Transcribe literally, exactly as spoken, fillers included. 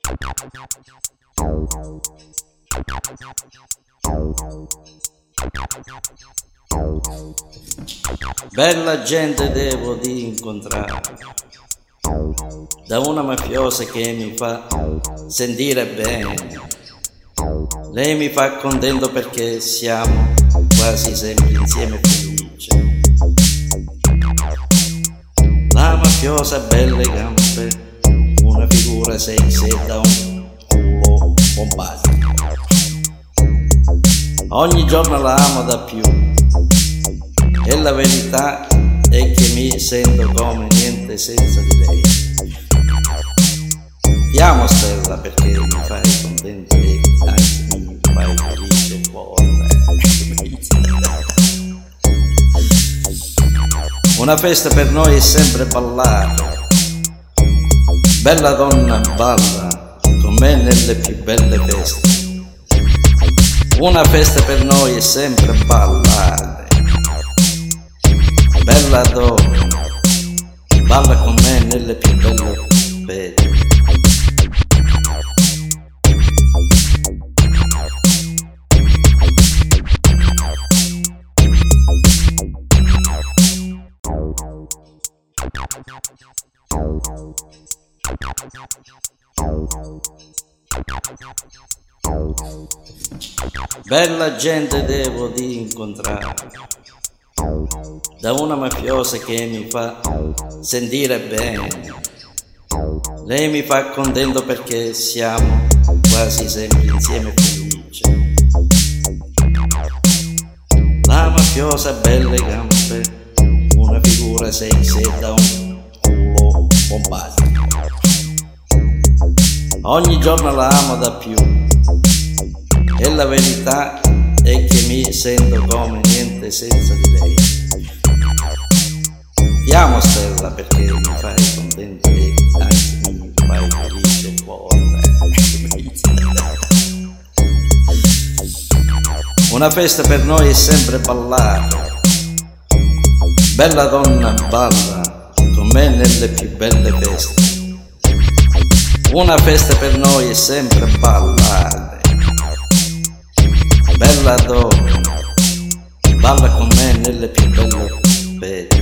Bella gente devo di incontrare, da una mafiosa che mi fa sentire bene. Lei mi fa contento perché siamo quasi sempre insieme felici. La mafiosa ha belle gambe, una figura sexy da un culo bombastico. Ogni giorno la amo da più e la verità è che mi sento come niente senza di lei. Ti amo Stella perché mi fai contento e anzi mi fai felice e cuore. Una festa per noi è sempre ballare. Bella donna balla con me nelle più belle feste. Una festa per noi è sempre ballare. Bella donna balla con me nelle più belle feste. Bella gente devo di incontrare, da una mafiosa che mi fa sentire bene. Lei mi fa contento perché siamo quasi sempre insieme felici. La mafiosa ha belle gambe, una figura sexy da un culo bombastico. Ogni giorno la amo da più e la verità è che mi sento come niente senza di lei. Ti amo Stella perché mi fai contento e anzi mi fai felice e cuore. Una festa per noi è sempre ballare. Bella donna balla con me nelle più belle feste. Una festa per noi è sempre ballare. Bella donna balla con me nelle più belle feste.